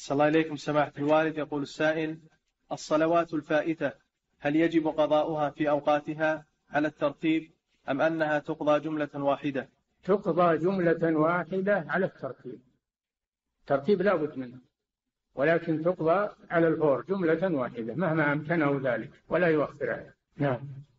أحسن الله إليكم سماحة الوالد. يقول السائل: الصلوات الفائتة هل يجب قضاؤها في أوقاتها على الترتيب أم أنها تقضى جملة واحدة؟ تقضى جملة واحدة على الترتيب. الترتيب لا بد منه، ولكن تقضى على الفور جملة واحدة مهما أمكنه ذلك ولا يؤخرها. نعم.